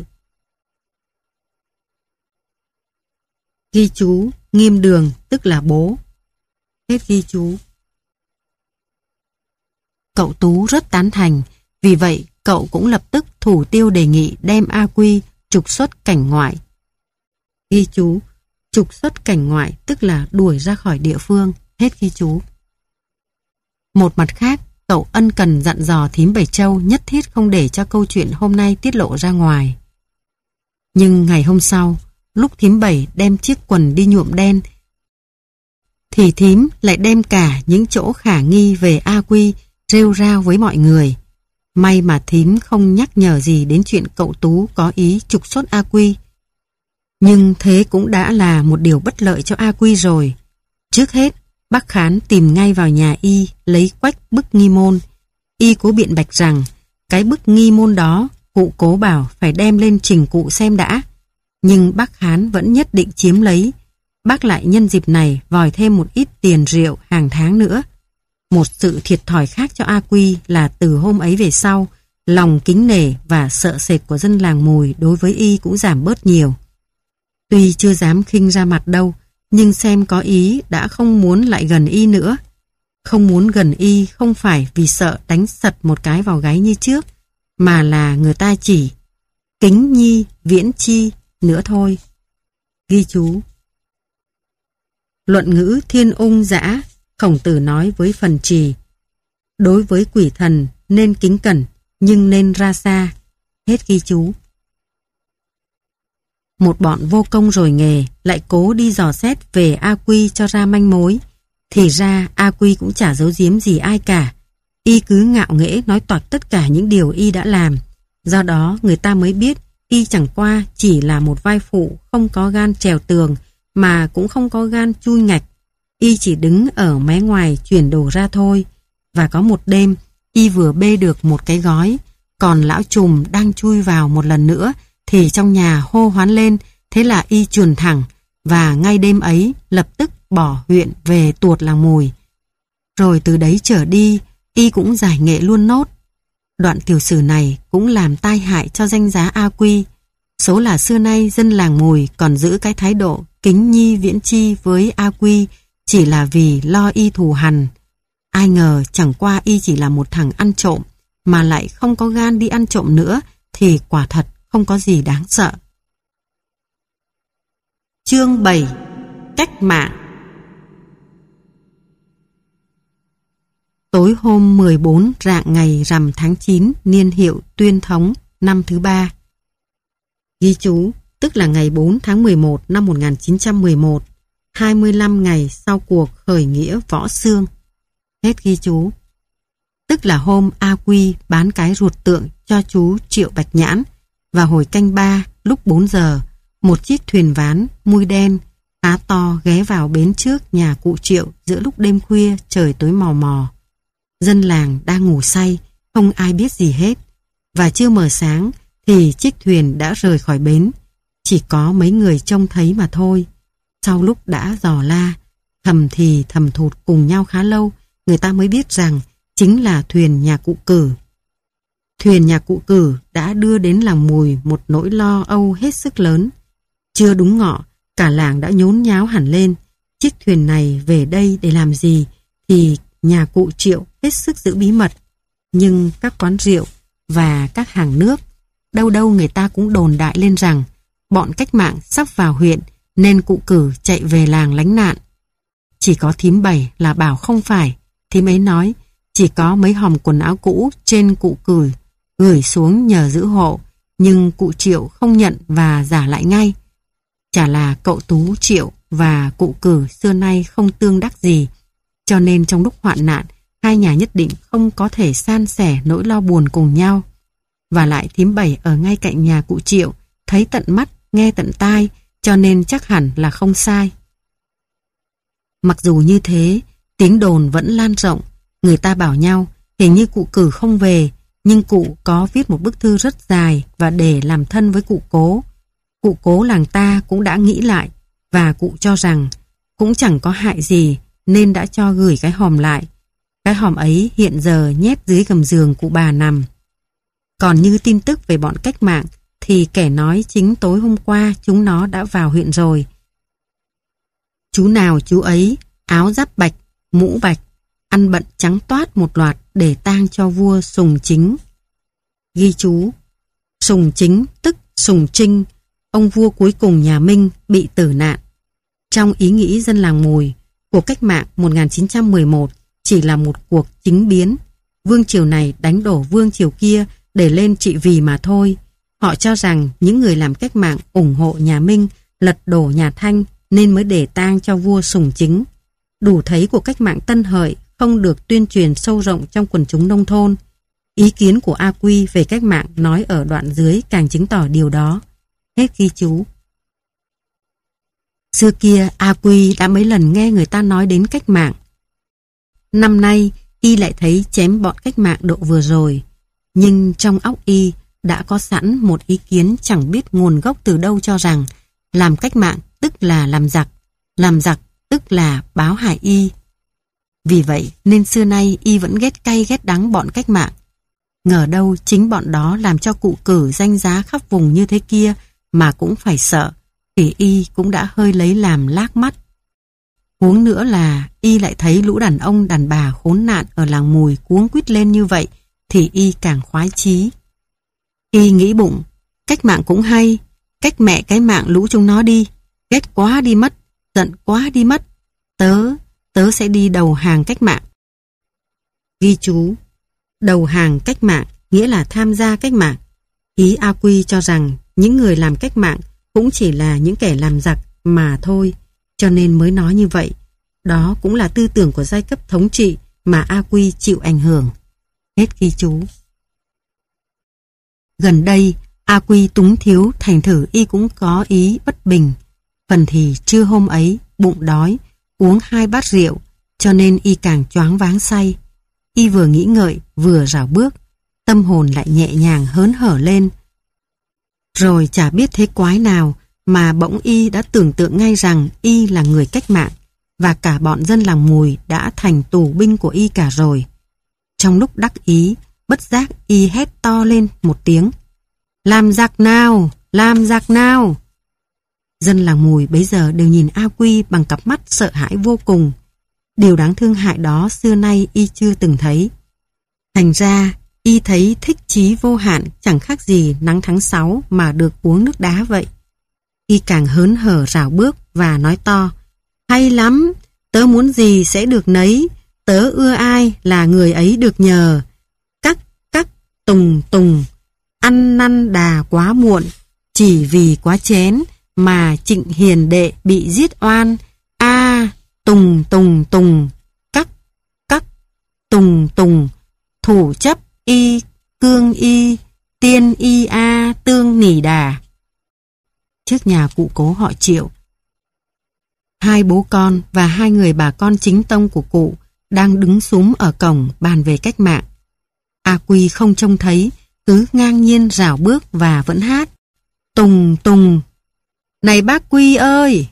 Ghi chú, Nghiêm Đường tức là bố. Hết ghi chú. Cậu Tú rất tán thành, vì vậy cậu cũng lập tức thủ tiêu đề nghị đem A Quy trục xuất cảnh ngoại. Ghi chú, trục xuất cảnh ngoại tức là đuổi ra khỏi địa phương. Hết ghi chú. Một mặt khác, cậu ân cần dặn dò thím Bảy Châu nhất thiết không để cho câu chuyện hôm nay tiết lộ ra ngoài. Nhưng ngày hôm sau, lúc thím Bảy đem chiếc quần đi nhuộm đen, thì thím lại đem cả những chỗ khả nghi về A Quy rêu rao với mọi người. May mà thím không nhắc nhở gì đến chuyện cậu Tú có ý trục xuất A Quy. Nhưng thế cũng đã là một điều bất lợi cho A Quy rồi. Trước hết, bác Khán tìm ngay vào nhà y lấy quách bức nghi môn. Y cố biện bạch rằng cái bức nghi môn đó cụ Cố bảo phải đem lên trình cụ xem đã. Nhưng bác Khán vẫn nhất định chiếm lấy. Bác lại nhân dịp này vòi thêm một ít tiền rượu hàng tháng nữa. Một sự thiệt thòi khác cho A Quy là từ hôm ấy về sau, lòng kính nể và sợ sệt của dân làng Mùi đối với y cũng giảm bớt nhiều. Tuy chưa dám khinh ra mặt đâu, nhưng xem có ý đã không muốn lại gần y nữa. Không muốn gần y không phải vì sợ đánh sật một cái vào gáy như trước, mà là người ta chỉ kính nhi viễn chi nữa thôi. Ghi chú. Luận ngữ Thiên Ung Dã, Khổng Tử nói với Phần Trì, đối với quỷ thần nên kính cẩn, nhưng nên ra xa. Hết ghi chú. Một bọn vô công rồi nghề lại cố đi dò xét về A Quy cho ra manh mối. Thì ra A Quy cũng chả giấu giếm gì ai cả. Y cứ ngạo nghễ nói toạc tất cả những điều y đã làm. Do đó người ta mới biết y chẳng qua chỉ là một vai phụ không có gan trèo tường, mà cũng không có gan chui ngạch. Y chỉ đứng ở mé ngoài chuyển đồ ra thôi. Và có một đêm y vừa bê được một cái gói, còn lão trùm đang chui vào một lần nữa, thì trong nhà hô hoán lên. Thế là y chuồn thẳng, và ngay đêm ấy lập tức bỏ huyện về tuột làng Mùi. Rồi từ đấy trở đi, y cũng giải nghệ luôn nốt. Đoạn tiểu sử này cũng làm tai hại cho danh giá A Quy. Số là xưa nay dân làng Mùi còn giữ cái thái độ kính nhi viễn chi với A Quy chỉ là vì lo y thù hằn. Ai ngờ chẳng qua y chỉ là một thằng ăn trộm, mà lại không có gan đi ăn trộm nữa, thì quả thật không có gì đáng sợ. Chương bảy. Cách mạng. Tối hôm mười bốn rạng ngày rằm tháng chín niên hiệu Tuyên Thống năm thứ ba. Ghi chú, tức là ngày bốn tháng mười một năm một nghìn chín trăm mười một, hai mươi lăm ngày sau cuộc khởi nghĩa Võ Xương. Hết ghi chú. Tức là hôm A Quy bán cái ruột tượng cho chú Triệu Bạch Nhãn, và hồi canh ba lúc bốn giờ, một chiếc thuyền ván mui đen khá to ghé vào bến trước nhà cụ Triệu giữa lúc đêm khuya trời tối mò mò. Dân làng đang ngủ say, không ai biết gì hết, và chưa mờ sáng thì chiếc thuyền đã rời khỏi bến. Chỉ có mấy người trông thấy mà thôi. Sau lúc đã dò la, thầm thì thầm thụt cùng nhau khá lâu, người ta mới biết rằng chính là thuyền nhà cụ Cử. Thuyền nhà cụ Cử đã đưa đến làng Mùi một nỗi lo âu hết sức lớn. Chưa đúng ngọ, cả làng đã nhốn nháo hẳn lên. Chiếc thuyền này về đây để làm gì thì nhà cụ Triệu hết sức giữ bí mật. Nhưng các quán rượu và các hàng nước. Đâu đâu người ta cũng đồn đại lên rằng bọn cách mạng sắp vào huyện nên cụ Cử chạy về làng lánh nạn. Chỉ có thím Bảy là bảo không phải. Thím ấy nói chỉ có mấy hòm quần áo cũ trên cụ Cử gửi xuống nhờ giữ hộ, nhưng cụ Triệu không nhận và giả lại ngay. Chả là cậu Tú Triệu và cụ Cử xưa nay không tương đắc gì, cho nên trong lúc hoạn nạn hai nhà nhất định không có thể san sẻ nỗi lo buồn cùng nhau. Và lại thím Bảy ở ngay cạnh nhà cụ Triệu, thấy tận mắt, nghe tận tai, cho nên chắc hẳn là không sai. Mặc dù như thế, tiếng đồn vẫn lan rộng. Người ta bảo nhau hình như cụ Cử không về, nhưng cụ có viết một bức thư rất dài và để làm thân với cụ Cố. Cụ Cố làng ta cũng đã nghĩ lại, và cụ cho rằng cũng chẳng có hại gì nên đã cho gửi cái hòm lại. Cái hòm ấy hiện giờ nhét dưới gầm giường cụ bà nằm. Còn như tin tức về bọn cách mạng thì kẻ nói chính tối hôm qua chúng nó đã vào huyện rồi. Chú nào chú ấy áo giáp bạch, mũ bạch, ăn bận trắng toát một loạt để tang cho vua Sùng Chính. Ghi chú: Sùng Chính tức Sùng Trinh, ông vua cuối cùng nhà Minh bị tử nạn. Trong ý nghĩ dân làng Mùi, cuộc cách mạng một nghìn chín trăm mười một chỉ là một cuộc chính biến. Vương triều này đánh đổ vương triều kia để lên trị vì mà thôi. Họ cho rằng những người làm cách mạng ủng hộ nhà Minh lật đổ nhà Thanh nên mới để tang cho vua Sùng Chính. Đủ thấy cuộc cách mạng Tân Hợi không được tuyên truyền sâu rộng trong quần chúng nông thôn. Ý kiến của A Quy về cách mạng nói ở đoạn dưới càng chứng tỏ điều đó. Hết ghi chú. Xưa kia A Quy đã mấy lần nghe người ta nói đến cách mạng. Năm nay y lại thấy chém bọn cách mạng độ vừa rồi. Nhưng trong óc y đã có sẵn một ý kiến chẳng biết nguồn gốc từ đâu cho rằng làm cách mạng tức là làm giặc, làm giặc tức là báo hại y. Vì vậy nên xưa nay y vẫn ghét cay ghét đắng bọn cách mạng. Ngờ đâu chính bọn đó làm cho cụ Cử danh giá khắp vùng như thế kia mà cũng phải sợ, thì y cũng đã hơi lấy làm lác mắt. Huống nữa là y lại thấy lũ đàn ông đàn bà khốn nạn ở làng Mùi cuống quýt lên như vậy thì y càng khoái chí. Y nghĩ bụng, cách mạng cũng hay, cách mẹ cái mạng lũ chúng nó đi, ghét quá đi mất, giận quá đi mất, tớ, tớ sẽ đi đầu hàng cách mạng. Ghi chú: đầu hàng cách mạng nghĩa là tham gia cách mạng. Ý A Quy cho rằng những người làm cách mạng cũng chỉ là những kẻ làm giặc mà thôi, cho nên mới nói như vậy. Đó cũng là tư tưởng của giai cấp thống trị mà A Quy chịu ảnh hưởng. Hết ghi chú. Gần đây A Quy túng thiếu, thành thử y cũng có ý bất bình. Phần thì trưa hôm ấy bụng đói, uống hai bát rượu, cho nên y càng choáng váng say. Y vừa nghĩ ngợi vừa rảo bước, tâm hồn lại nhẹ nhàng hớn hở lên. Rồi chả biết thế quái nào mà bỗng y đã tưởng tượng ngay rằng y là người cách mạng và cả bọn dân làng Mùi đã thành tù binh của y cả rồi. Trong lúc đắc ý, bất giác y hét to lên một tiếng: làm giặc nào, làm giặc nào. Dân làng Mùi bấy giờ đều nhìn A Quy bằng cặp mắt sợ hãi vô cùng. Điều đáng thương hại đó xưa nay y chưa từng thấy. Thành ra y thấy thích chí vô hạn, chẳng khác gì nắng tháng sáu mà được uống nước đá vậy. Y càng hớn hở rảo bước và nói to: hay lắm, tớ muốn gì sẽ được nấy, tớ ưa ai là người ấy được nhờ. Cắc cắc tùng tùng, ăn năn đà quá muộn, chỉ vì quá chén mà Trịnh Hiền đệ bị giết oan. A tùng tùng tùng, cắc cắc tùng tùng, thủ chấp y cương y, tiên y a tương nỉ đà. Trước nhà cụ Cố họ Triệu, hai bố con và hai người bà con chính tông của cụ đang đứng súm ở cổng bàn về cách mạng. A Quy không trông thấy, cứ ngang nhiên rảo bước và vẫn hát: tùng tùng, này bác Quy ơi.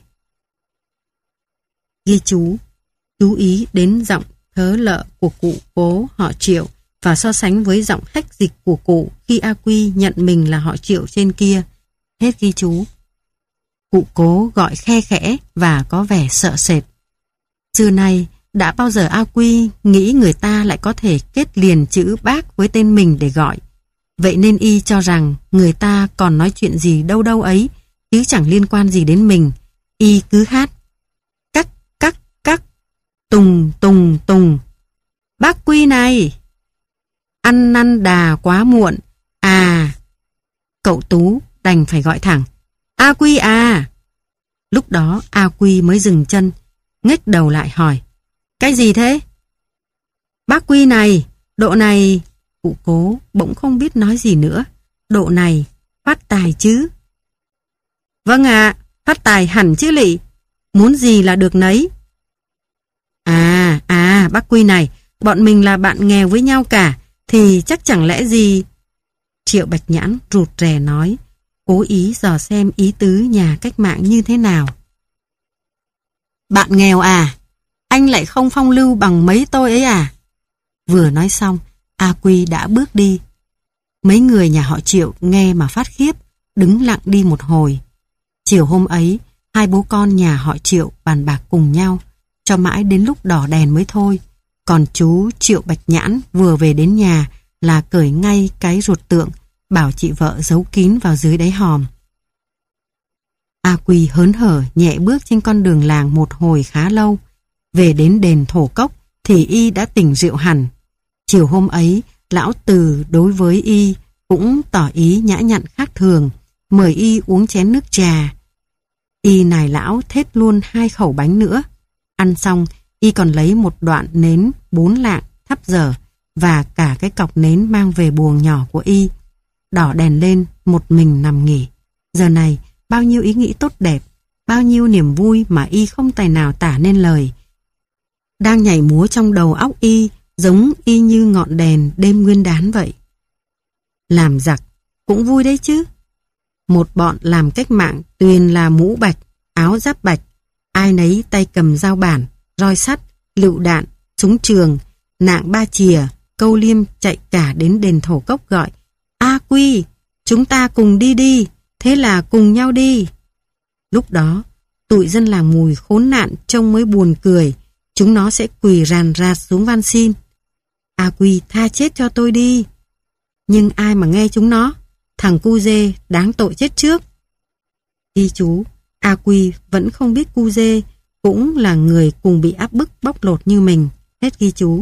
Ghi chú: chú ý đến giọng thớ lợ của cụ Cố họ Triệu và so sánh với giọng khách dịch của cụ khi A Quy nhận mình là họ Triệu trên kia. Hết ghi chú. Cụ Cố gọi khe khẽ và có vẻ sợ sệt. Xưa nay đã bao giờ A Quy nghĩ người ta lại có thể kết liền chữ bác với tên mình để gọi. Vậy nên y cho rằng người ta còn nói chuyện gì đâu đâu ấy, chứ chẳng liên quan gì đến mình. Y cứ hát: cắc cắc cắc, tùng tùng tùng. Bác Quy này! Ăn năn đà quá muộn. À! Cậu Tú đành phải gọi thẳng: A Quy à! Lúc đó A Quy mới dừng chân, ngếch đầu lại hỏi: cái gì thế? Bác Quy này, độ này... Cụ Cố bỗng không biết nói gì nữa. Độ này, phát tài chứ? Vâng ạ, phát tài hẳn chứ lị. Muốn gì là được nấy. À, à, bác Quy này, bọn mình là bạn nghèo với nhau cả, thì chắc chẳng lẽ gì... Triệu Bạch Nhãn rụt rè nói, cố ý dò xem ý tứ nhà cách mạng như thế nào. Bạn nghèo à? Anh lại không phong lưu bằng mấy tôi ấy à? Vừa nói xong, A Quy đã bước đi. Mấy người nhà họ Triệu nghe mà phát khiếp, đứng lặng đi một hồi. Chiều hôm ấy, hai bố con nhà họ Triệu bàn bạc cùng nhau, cho mãi đến lúc đỏ đèn mới thôi. Còn chú Triệu Bạch Nhãn vừa về đến nhà là cởi ngay cái ruột tượng, bảo chị vợ giấu kín vào dưới đáy hòm. A Quy hớn hở nhẹ bước trên con đường làng một hồi khá lâu. Về đến đền Thổ Cốc thì y đã tỉnh rượu hẳn. Chiều hôm ấy, lão Từ đối với y cũng tỏ ý nhã nhặn khác thường, mời y uống chén nước trà. Y nài lão thết luôn hai khẩu bánh nữa. Ăn xong, y còn lấy một đoạn nến bốn lạng thắp dở và cả cái cọc nến mang về buồng nhỏ của y. Đỏ đèn lên, một mình nằm nghỉ. Giờ này, bao nhiêu ý nghĩ tốt đẹp, bao nhiêu niềm vui mà y không tài nào tả nên lời, đang nhảy múa trong đầu óc y, giống y như ngọn đèn đêm nguyên đán vậy. Làm giặc cũng vui đấy chứ. Một bọn làm cách mạng tuyền là mũ bạch, áo giáp bạch, ai nấy tay cầm dao bản, roi sắt, lựu đạn, súng trường, nạng ba chìa, câu liêm chạy cả đến đền Thổ Cốc gọi: A Quy, chúng ta cùng đi đi, thế là cùng nhau đi. Lúc đó, tụi dân làng Mùi khốn nạn trông mới buồn cười, chúng nó sẽ quỳ ràn rạt xuống van xin: A Quy tha chết cho tôi đi. Nhưng ai mà nghe chúng nó, thằng cu dê đáng tội chết trước. Ghi chú, A Quy vẫn không biết cu dê cũng là người cùng bị áp bức bóc lột như mình. Hết ghi chú.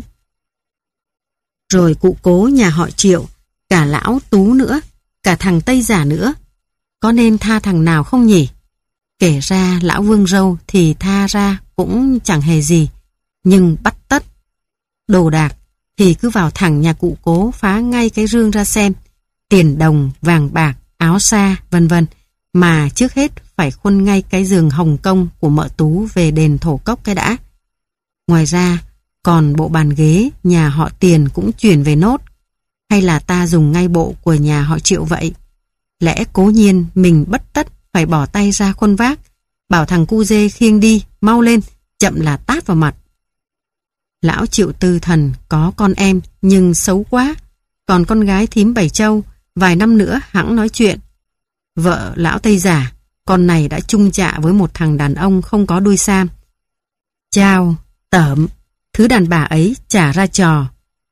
Rồi cụ Cố nhà họ Triệu, cả lão Tú nữa, cả thằng Tây Giả nữa, có nên tha thằng nào không nhỉ? Kể ra lão Vương Râu thì tha ra cũng chẳng hề gì, nhưng bắt tất. Đồ đạc thì cứ vào thẳng nhà cụ Cố phá ngay cái rương ra xem, tiền đồng, vàng bạc, áo sa, vân vân, mà trước hết phải khuân ngay cái giường Hồng Kông của mợ Tú về đền Thổ Cốc cái đã. Ngoài ra, còn bộ bàn ghế nhà họ Tiền cũng chuyển về nốt, hay là ta dùng ngay bộ của nhà họ Triệu vậy? Lẽ cố nhiên mình bất tất phải bỏ tay ra khuân vác, bảo thằng cu dê khiêng đi, mau lên, chậm là tát vào mặt. Lão Triệu Tư Thần có con em nhưng xấu quá, còn con gái thím Bảy Châu vài năm nữa hẵng nói chuyện. Vợ lão Tây Giả, con này đã chung chạ với một thằng đàn ông không có đuôi sam. Chao, tởm, thứ đàn bà ấy chả ra trò.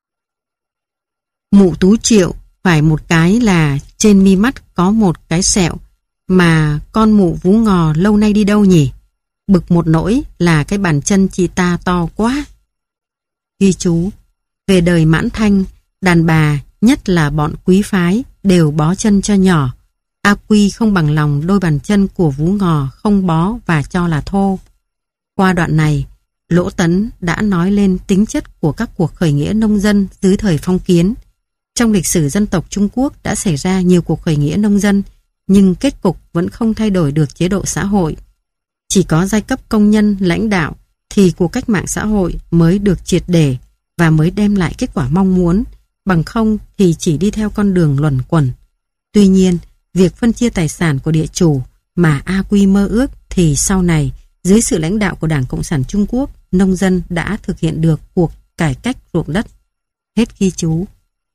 Mụ Tú Triệu phải một cái là trên mi mắt có một cái sẹo, mà con mụ Vú Ngò lâu nay đi đâu nhỉ? Bực một nỗi là cái bàn chân chị ta to quá. Ghi chú, về đời Mãn Thanh, đàn bà, nhất là bọn quý phái, đều bó chân cho nhỏ. A Quy không bằng lòng đôi bàn chân của Vú Ngò không bó và cho là thô. Qua đoạn này, Lỗ Tấn đã nói lên tính chất của các cuộc khởi nghĩa nông dân dưới thời phong kiến. Trong lịch sử dân tộc Trung Quốc đã xảy ra nhiều cuộc khởi nghĩa nông dân, nhưng kết cục vẫn không thay đổi được chế độ xã hội. Chỉ có giai cấp công nhân lãnh đạo thì cuộc cách mạng xã hội mới được triệt để và mới đem lại kết quả mong muốn, bằng không thì chỉ đi theo con đường luẩn quẩn. Tuy nhiên, việc phân chia tài sản của địa chủ mà A Quy mơ ước thì sau này, dưới sự lãnh đạo của Đảng Cộng sản Trung Quốc, nông dân đã thực hiện được cuộc cải cách ruộng đất. Hết ghi chú.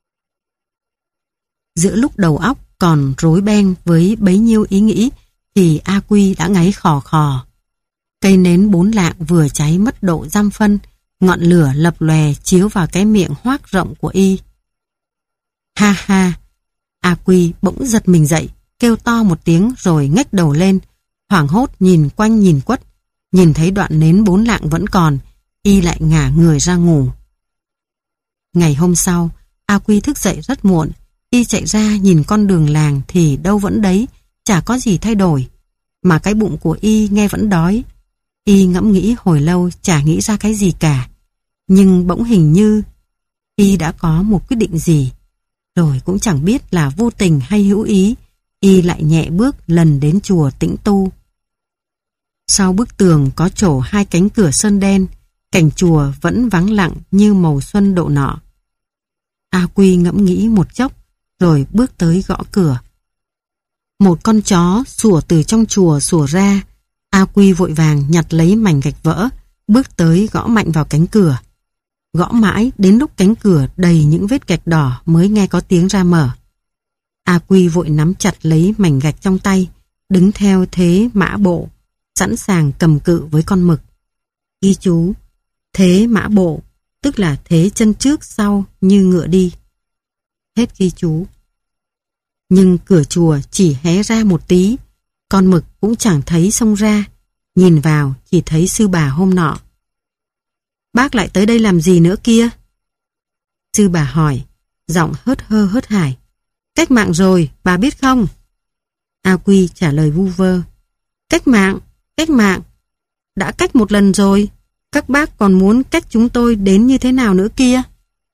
Giữa lúc đầu óc còn rối beng với bấy nhiêu ý nghĩ thì A Quy đã ngáy khò khò. Cây nến bốn lạng vừa cháy mất độ dăm phân, ngọn lửa lập lòe chiếu vào cái miệng hoác rộng của y. Ha ha, A Quy bỗng giật mình dậy, kêu to một tiếng rồi ngách đầu lên, hoảng hốt nhìn quanh nhìn quất, nhìn thấy đoạn nến bốn lạng vẫn còn, y lại ngả người ra ngủ. Ngày hôm sau, A Quy thức dậy rất muộn, y chạy ra nhìn con đường làng thì đâu vẫn đấy, chả có gì thay đổi, mà cái bụng của y nghe vẫn đói. Y ngẫm nghĩ hồi lâu chả nghĩ ra cái gì cả, nhưng bỗng hình như y đã có một quyết định gì, rồi cũng chẳng biết là vô tình hay hữu ý, y lại nhẹ bước lần đến chùa Tĩnh Tu. Sau bức tường có trổ hai cánh cửa sơn đen, cảnh chùa vẫn vắng lặng như màu xuân độ nọ. A Quy ngẫm nghĩ một chốc, rồi bước tới gõ cửa. Một con chó sủa từ trong chùa sủa ra. A Quy vội vàng nhặt lấy mảnh gạch vỡ, bước tới gõ mạnh vào cánh cửa. Gõ mãi đến lúc cánh cửa đầy những vết gạch đỏ mới nghe có tiếng ra mở. A Quy vội nắm chặt lấy mảnh gạch trong tay, đứng theo thế mã bộ, sẵn sàng cầm cự với con mực. Ghi chú, thế mã bộ, tức là thế chân trước sau như ngựa đi. Hết ghi chú. Nhưng cửa chùa chỉ hé ra một tí, con mực cũng chẳng thấy xông ra, nhìn vào chỉ thấy sư bà hôm nọ. Bác lại tới đây làm gì nữa kia? Sư bà hỏi, giọng hớt hơ hớt hải. Cách mạng rồi, bà biết không? A Quy trả lời vu vơ. Cách mạng, cách mạng. Đã cách một lần rồi, các bác còn muốn cách chúng tôi đến như thế nào nữa kia?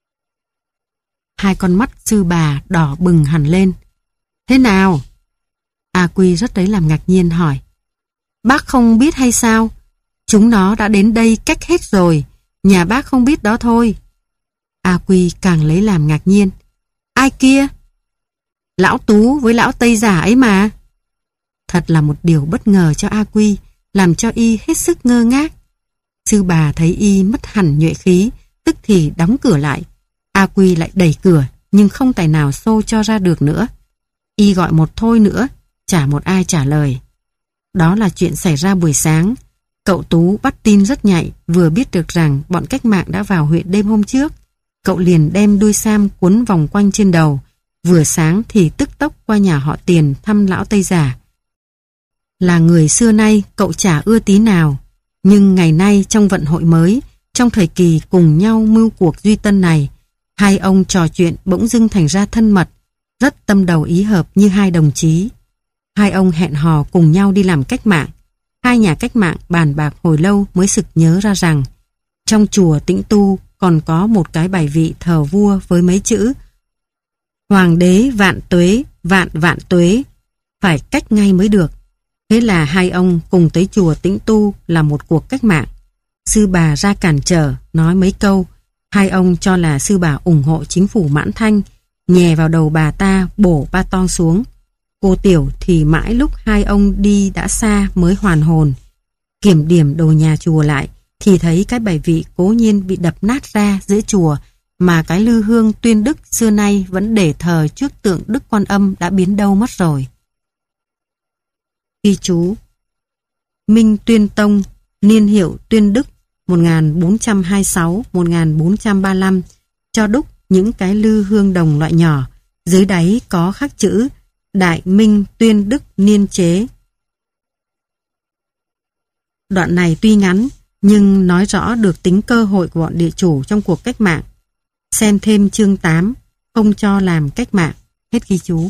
Hai con mắt sư bà đỏ bừng hẳn lên. Thế nào? A Quy rất đấy làm ngạc nhiên hỏi. Bác không biết hay sao? Chúng nó đã đến đây cách hết rồi, nhà bác không biết đó thôi. A Quy càng lấy làm ngạc nhiên. Ai kia? Lão Tú với lão Tây Giả ấy mà. Thật là một điều bất ngờ cho A Quy, làm cho y hết sức ngơ ngác. Sư bà thấy y mất hẳn nhuệ khí, tức thì đóng cửa lại. A Quy lại đẩy cửa, nhưng không tài nào xô cho ra được nữa. Y gọi một thôi nữa, chả một ai trả lời. Đó là chuyện xảy ra buổi sáng. Cậu Tú bắt tin rất nhạy, vừa biết được rằng bọn cách mạng đã vào huyện đêm hôm trước. Cậu liền đem đuôi sam quấn vòng quanh trên đầu, vừa sáng thì tức tốc qua nhà họ Tiền thăm lão Tây Giả. Là người xưa nay cậu chả ưa tí nào, nhưng ngày nay trong vận hội mới, trong thời kỳ cùng nhau mưu cuộc duy tân này, hai ông trò chuyện bỗng dưng thành ra thân mật, rất tâm đầu ý hợp như hai đồng chí. Hai ông hẹn hò cùng nhau đi làm cách mạng. Hai nhà cách mạng bàn bạc hồi lâu mới sực nhớ ra rằng trong chùa Tĩnh Tu còn có một cái bài vị thờ vua với mấy chữ Hoàng đế vạn tuế, vạn vạn tuế, phải cách ngay mới được. Thế là hai ông cùng tới chùa Tĩnh Tu là một cuộc cách mạng. Sư bà ra cản trở, nói mấy câu. Hai ông cho là sư bà ủng hộ chính phủ Mãn Thanh, nhè vào đầu bà ta bổ ba ton xuống. Cô Tiểu thì mãi lúc hai ông đi đã xa mới hoàn hồn. Kiểm điểm đồ nhà chùa lại thì thấy cái bài vị cố nhiên bị đập nát ra giữa chùa, mà cái lư hương Tuyên Đức xưa nay vẫn để thờ trước tượng Đức Quan Âm đã biến đâu mất rồi. Ghi chú: Minh Tuyên Tông, niên hiệu Tuyên Đức một nghìn bốn trăm hai mươi sáu đến một nghìn bốn trăm ba mươi lăm, cho đúc những cái lư hương đồng loại nhỏ, dưới đáy có khắc chữ Đại Minh Tuyên Đức niên chế. Đoạn này tuy ngắn nhưng nói rõ được tính cơ hội của bọn địa chủ trong cuộc cách mạng. Xem thêm chương tám, không cho làm cách mạng. Hết ghi chú.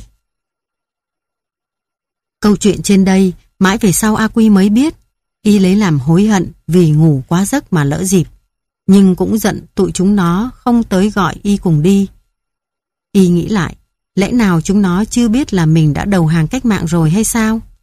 Câu chuyện trên đây mãi về sau A Quy mới biết. Y lấy làm hối hận vì ngủ quá giấc mà lỡ dịp, nhưng cũng giận tụi chúng nó không tới gọi y cùng đi. Y nghĩ lại, lẽ nào chúng nó chưa biết là mình đã đầu hàng cách mạng rồi hay sao?